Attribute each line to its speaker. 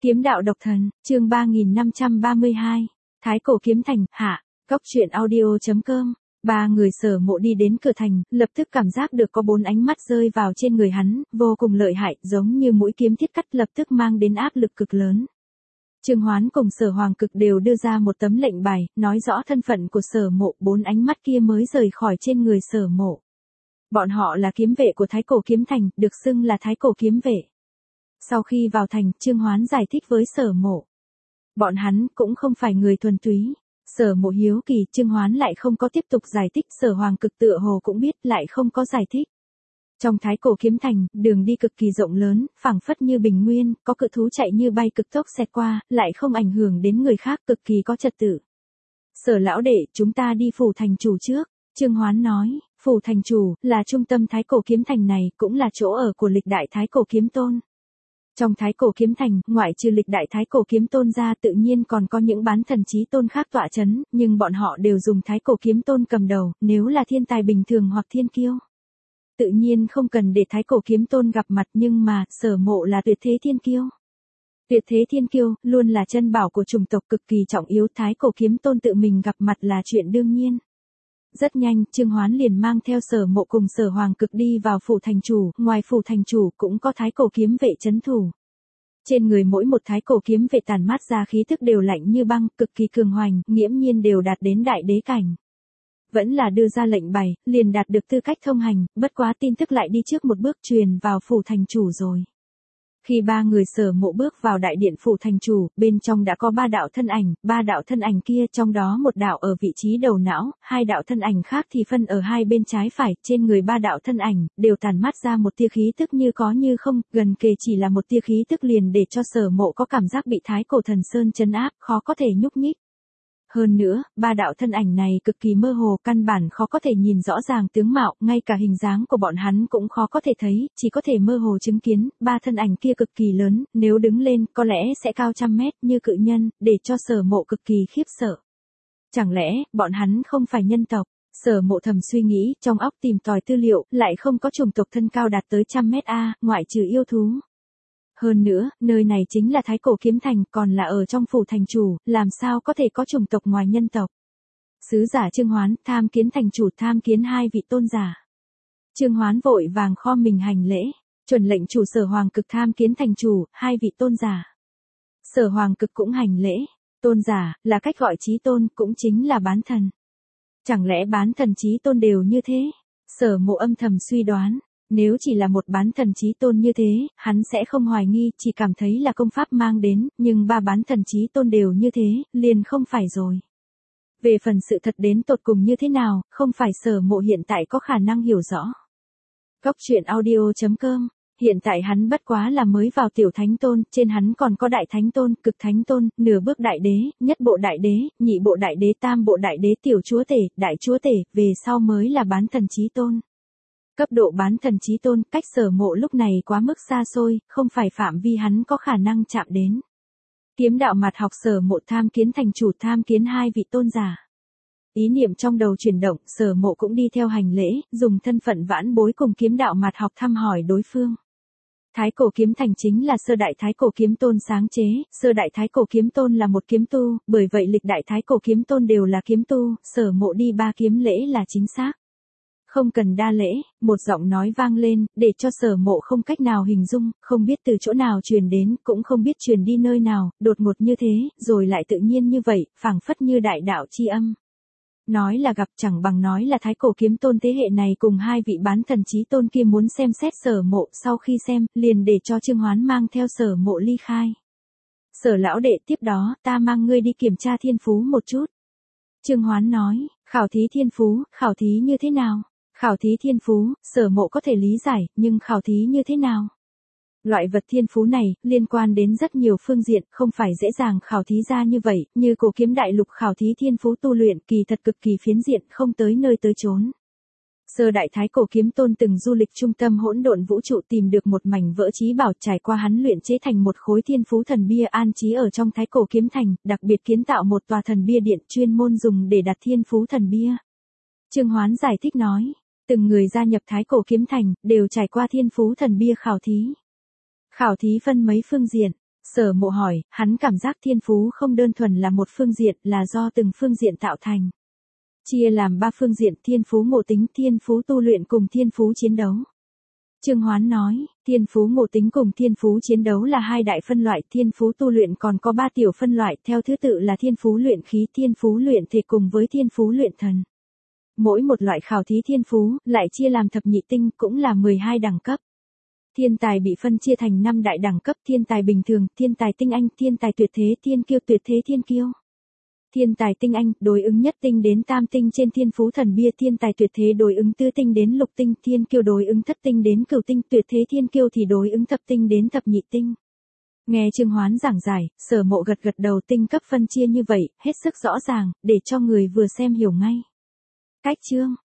Speaker 1: Kiếm đạo độc thần, chương 3532, Thái Cổ Kiếm Thành, hạ, Cốc truyện audio.com. Ba người Sở Mộ đi đến cửa thành, lập tức cảm giác được có bốn ánh mắt rơi vào trên người hắn, vô cùng lợi hại, giống như mũi kiếm thiết cắt lập tức mang đến áp lực cực lớn. Trương Hoán cùng Sở Hoàng Cực đều đưa ra một tấm lệnh bài, nói rõ thân phận của Sở Mộ, bốn ánh mắt kia mới rời khỏi trên người Sở Mộ. Bọn họ là kiếm vệ của Thái Cổ Kiếm Thành, được xưng là Thái Cổ Kiếm Vệ. Sau khi vào thành, Trương Hoán giải thích với Sở Mộ. Bọn hắn cũng không phải người thuần túy. Sở Mộ hiếu kỳ, Trương Hoán lại không có tiếp tục giải thích, Sở Hoàng Cực tựa hồ cũng biết, lại không có giải thích. Trong Thái Cổ Kiếm Thành, đường đi cực kỳ rộng lớn, phảng phất như bình nguyên, có cự thú chạy như bay cực tốc xẹt qua, lại không ảnh hưởng đến người khác, cực kỳ có trật tự. Sở lão đệ, chúng ta đi phủ thành chủ trước. Trương Hoán nói, phủ thành chủ, là trung tâm Thái Cổ Kiếm Thành này, cũng là chỗ ở của lịch đại Thái Cổ Kiếm Tôn. Trong Thái Cổ Kiếm Thành, ngoại trừ lịch đại Thái Cổ Kiếm Tôn ra tự nhiên còn có những bán thần chí tôn khác tọa chấn, nhưng bọn họ đều dùng Thái Cổ Kiếm Tôn cầm đầu, nếu là thiên tài bình thường hoặc thiên kiêu. Tự nhiên không cần để Thái Cổ Kiếm Tôn gặp mặt, nhưng mà, Sở Mộ là tuyệt thế thiên kiêu. Tuyệt thế thiên kiêu, luôn là chân bảo của chủng tộc cực kỳ trọng yếu, Thái Cổ Kiếm Tôn tự mình gặp mặt là chuyện đương nhiên. Rất nhanh, Trương Hoán liền mang theo Sở Mộ cùng Sở Hoàng Cực đi vào phủ thành chủ, ngoài phủ thành chủ cũng có Thái Cổ Kiếm Vệ trấn thủ. Trên người mỗi một Thái Cổ Kiếm Vệ tản mát ra khí tức đều lạnh như băng, cực kỳ cường hoành, nghiễm nhiên đều đạt đến đại đế cảnh. Vẫn là đưa ra lệnh bày, liền đạt được tư cách thông hành, bất quá tin tức lại đi trước một bước truyền vào phủ thành chủ rồi. Khi ba người Sở Mộ bước vào đại điện phủ thành chủ, bên trong đã có ba đạo thân ảnh kia, trong đó một đạo ở vị trí đầu não, hai đạo thân ảnh khác thì phân ở hai bên trái phải, trên người ba đạo thân ảnh, đều tản mát ra một tia khí tức như có như không, gần kề chỉ là một tia khí tức liền để cho Sở Mộ có cảm giác bị Thái Cổ Thần Sơn trấn áp, khó có thể nhúc nhích. Hơn nữa, ba đạo thân ảnh này cực kỳ mơ hồ, căn bản khó có thể nhìn rõ ràng tướng mạo, ngay cả hình dáng của bọn hắn cũng khó có thể thấy, chỉ có thể mơ hồ chứng kiến, ba thân ảnh kia cực kỳ lớn, nếu đứng lên, có lẽ sẽ cao trăm mét, như cự nhân, để cho Sở Mộ cực kỳ khiếp sợ. Chẳng lẽ, bọn hắn không phải nhân tộc? Sở Mộ thầm suy nghĩ, trong óc tìm tòi tư liệu, lại không có chủng tộc thân cao đạt tới 100 mét a, ngoại trừ yêu thú. Hơn nữa, nơi này chính là Thái Cổ Kiếm Thành, còn là ở trong phủ thành chủ, làm sao có thể có chủng tộc ngoài nhân tộc. Sứ giả Trương Hoán, tham kiến thành chủ, tham kiến hai vị tôn giả. Trương Hoán vội vàng khom mình hành lễ, chuẩn lệnh chủ Sở Hoàng Cực tham kiến thành chủ, hai vị tôn giả. Sở Hoàng Cực cũng hành lễ, tôn giả, là cách gọi chí tôn, cũng chính là bán thần. Chẳng lẽ bán thần chí tôn đều như thế? Sở Mộ âm thầm suy đoán. Nếu chỉ là một bán thần chí tôn như thế, hắn sẽ không hoài nghi, chỉ cảm thấy là công pháp mang đến, nhưng ba bán thần chí tôn đều như thế, liền không phải rồi. Về phần sự thật đến tột cùng như thế nào, không phải Sở Mộ hiện tại có khả năng hiểu rõ. Cốc truyện audio.com, hiện tại hắn bất quá là mới vào tiểu thánh tôn, trên hắn còn có đại thánh tôn, cực thánh tôn, nửa bước đại đế, nhất bộ đại đế, nhị bộ đại đế, tam bộ đại đế, tiểu chúa tể, đại chúa tể, về sau mới là bán thần chí tôn. Cấp độ bán thần chí tôn, cách Sở Mộ lúc này quá mức xa xôi, không phải phạm vi hắn có khả năng chạm đến. Kiếm đạo mặt học Sở Mộ tham kiến thành chủ, tham kiến hai vị tôn giả. Ý niệm trong đầu chuyển động, Sở Mộ cũng đi theo hành lễ, dùng thân phận vãn bối cùng kiếm đạo mặt học thăm hỏi đối phương. Thái Cổ Kiếm Thành chính là sơ đại Thái Cổ Kiếm Tôn sáng chế, sơ đại Thái Cổ Kiếm Tôn là một kiếm tu, bởi vậy lịch đại Thái Cổ Kiếm Tôn đều là kiếm tu, Sở Mộ đi ba kiếm lễ là chính xác. Không cần đa lễ, một giọng nói vang lên, để cho Sở Mộ không cách nào hình dung, không biết từ chỗ nào truyền đến, cũng không biết truyền đi nơi nào, đột ngột như thế, rồi lại tự nhiên như vậy, phảng phất như đại đạo chi âm. Nói là gặp chẳng bằng nói là Thái Cổ Kiếm Tôn thế hệ này cùng hai vị bán thần chí tôn kia muốn xem xét Sở Mộ, sau khi xem, liền để cho Trương Hoán mang theo Sở Mộ ly khai. Sở lão đệ, tiếp đó, ta mang ngươi đi kiểm tra thiên phú một chút. Trương Hoán nói, khảo thí thiên phú, khảo thí như thế nào? Khảo thí thiên phú, Sở Mộ có thể lý giải, nhưng khảo thí như thế nào? Loại vật thiên phú này, liên quan đến rất nhiều phương diện, không phải dễ dàng khảo thí ra như vậy, như Cổ Kiếm Đại Lục khảo thí thiên phú tu luyện, kỳ thật cực kỳ phiến diện, không tới nơi tới chốn. Sơ đại Thái Cổ Kiếm Tôn từng du lịch trung tâm hỗn độn vũ trụ tìm được một mảnh vỡ chí bảo, trải qua hắn luyện chế thành một khối thiên phú thần bia an trí ở trong Thái Cổ Kiếm Thành, đặc biệt kiến tạo một tòa thần bia điện chuyên môn dùng để đặt thiên phú thần bia. Trương Hoán giải thích nói, từng người gia nhập Thái Cổ Kiếm Thành, đều trải qua thiên phú thần bia khảo thí. Khảo thí phân mấy phương diện, Sở Mộ hỏi, hắn cảm giác thiên phú không đơn thuần là một phương diện, là do từng phương diện tạo thành. Chia làm 3 phương diện: thiên phú ngộ tính, thiên phú tu luyện cùng thiên phú chiến đấu. Trương Hoán nói, thiên phú ngộ tính cùng thiên phú chiến đấu là 2 đại phân loại, thiên phú tu luyện còn có 3 tiểu phân loại, theo thứ tự là thiên phú luyện khí, thiên phú luyện thể cùng với thiên phú luyện thần. Mỗi một loại khảo thí thiên phú lại chia làm thập nhị tinh, cũng là 12 đẳng cấp. Thiên tài bị phân chia thành 5 đại đẳng cấp: thiên tài bình thường, thiên tài tinh anh, thiên tài tuyệt thế, thiên kiêu tuyệt thế thiên kiêu. Thiên tài tinh anh đối ứng nhất tinh đến tam tinh trên thiên phú thần bia, thiên tài tuyệt thế đối ứng tứ tinh đến lục tinh, thiên kiêu đối ứng thất tinh đến cửu tinh, tuyệt thế thiên kiêu thì đối ứng thập tinh đến thập nhị tinh. Nghe Trương Hoán giảng giải, Sở Mộ gật gật đầu, tinh cấp phân chia như vậy, hết sức rõ ràng, để cho người vừa xem hiểu ngay. Cách chương